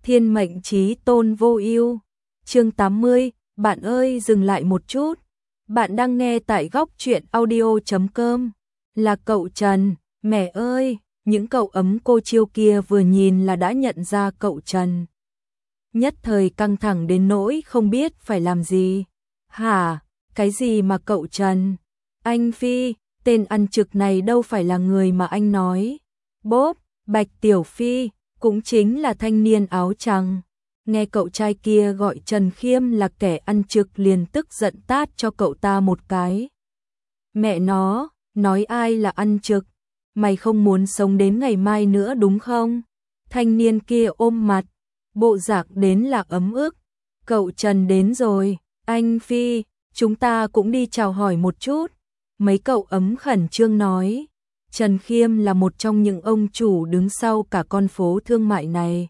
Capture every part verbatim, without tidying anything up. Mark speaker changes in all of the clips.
Speaker 1: Thiên mệnh chí tôn vô ưu. Chương tám mươi, bạn ơi dừng lại một chút. Bạn đang nghe tại góc truyện audio chấm com. Là cậu Trần, mẹ ơi, những cậu ấm cô chiêu kia vừa nhìn là đã nhận ra cậu Trần. Nhất thời căng thẳng đến nỗi không biết phải làm gì. Hả, cái gì mà cậu Trần? Anh Phi, tên ăn trực này đâu phải là người mà anh nói. Bốp, Bạch Tiểu Phi, cũng chính là thanh niên áo trắng. Nghe cậu trai kia gọi Trần Khiêm là kẻ ăn trực liền tức giận tát cho cậu ta một cái. Mẹ nó, nói ai là ăn trực? Mày không muốn sống đến ngày mai nữa đúng không? Thanh niên kia ôm mặt, bộ dạng đến là ấm ức. Cậu Trần đến rồi, anh Phi, chúng ta cũng đi chào hỏi một chút. Mấy cậu ấm khẩn trương nói. Trần Khiêm là một trong những ông chủ đứng sau cả con phố thương mại này.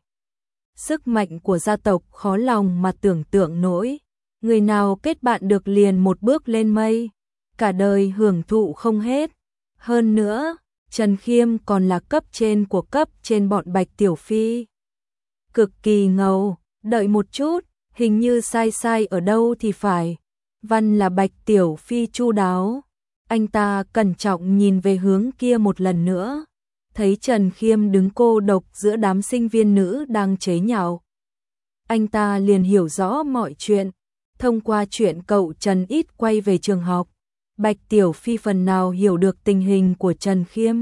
Speaker 1: Sức mạnh của gia tộc khó lòng mà tưởng tượng nổi. Người nào kết bạn được liền một bước lên mây, cả đời hưởng thụ không hết. Hơn nữa, Trần Khiêm còn là cấp trên của cấp trên bọn Bạch Tiểu Phi. Cực kỳ ngầu, đợi một chút, hình như sai sai ở đâu thì phải. Văn là Bạch Tiểu Phi chu đáo. Anh ta cẩn trọng nhìn về hướng kia một lần nữa, thấy Trần Khiêm đứng cô độc giữa đám sinh viên nữ đang chế nhạo. Anh ta liền hiểu rõ mọi chuyện, thông qua chuyện cậu Trần ít quay về trường học, Bạch Tiểu Phi phần nào hiểu được tình hình của Trần Khiêm.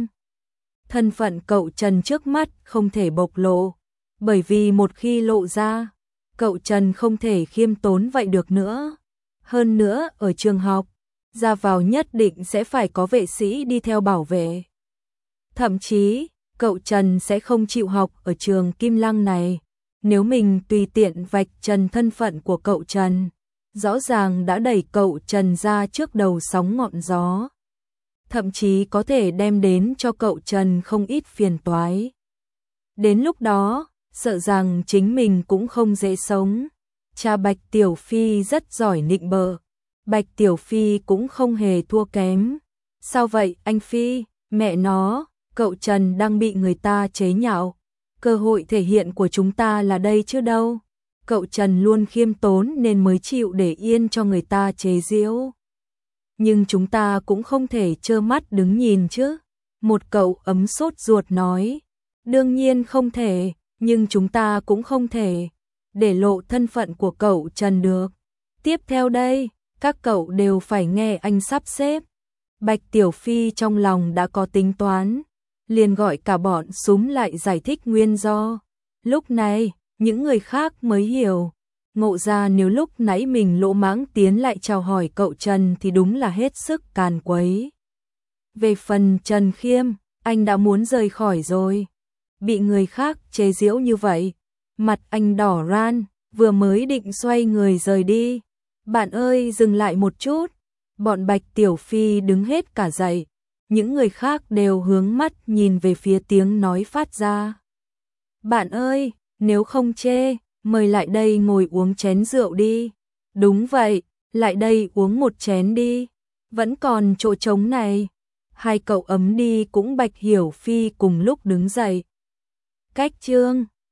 Speaker 1: Thân phận cậu Trần trước mắt không thể bộc lộ, bởi vì một khi lộ ra, cậu Trần không thể khiêm tốn vậy được nữa. Hơn nữa ở trường học, ra vào nhất định sẽ phải có vệ sĩ đi theo bảo vệ. Thậm chí, cậu Trần sẽ không chịu học ở trường Kim Lăng này. Nếu mình tùy tiện vạch trần thân phận của cậu Trần, rõ ràng đã đẩy cậu Trần ra trước đầu sóng ngọn gió. Thậm chí có thể đem đến cho cậu Trần không ít phiền toái. Đến lúc đó, sợ rằng chính mình cũng không dễ sống. Cha Bạch Tiểu Phi rất giỏi nịnh bợ. Bạch Tiểu Phi cũng không hề thua kém. Sao vậy anh Phi, mẹ nó, cậu Trần đang bị người ta chế nhạo. Cơ hội thể hiện của chúng ta là đây chứ đâu. Cậu Trần luôn khiêm tốn nên mới chịu để yên cho người ta chế giễu. Nhưng chúng ta cũng không thể trơ mắt đứng nhìn chứ. Một cậu ấm sốt ruột nói. Đương nhiên không thể, nhưng chúng ta cũng không thể để lộ thân phận của cậu Trần được. Tiếp theo đây, các cậu đều phải nghe anh sắp xếp. Bạch Tiểu Phi trong lòng đã có tính toán, liền gọi cả bọn súm lại giải thích nguyên do. Lúc này, những người khác mới hiểu, ngộ ra nếu lúc nãy mình lỗ mãng tiến lại chào hỏi cậu Trần thì đúng là hết sức càn quấy. Về phần Trần Khiêm, anh đã muốn rời khỏi rồi. Bị người khác chế giễu như vậy, mặt anh đỏ ran, vừa mới định xoay người rời đi. Bạn ơi dừng lại một chút. Bọn Bạch Tiểu Phi đứng hết cả dậy. Những người khác đều hướng mắt nhìn về phía tiếng nói phát ra. Bạn ơi, nếu không chê, mời lại đây ngồi uống chén rượu đi. Đúng vậy, lại đây uống một chén đi. Vẫn còn chỗ trống này. Hai cậu ấm đi cũng Bạch Hiểu Phi cùng lúc đứng dậy. Cách chương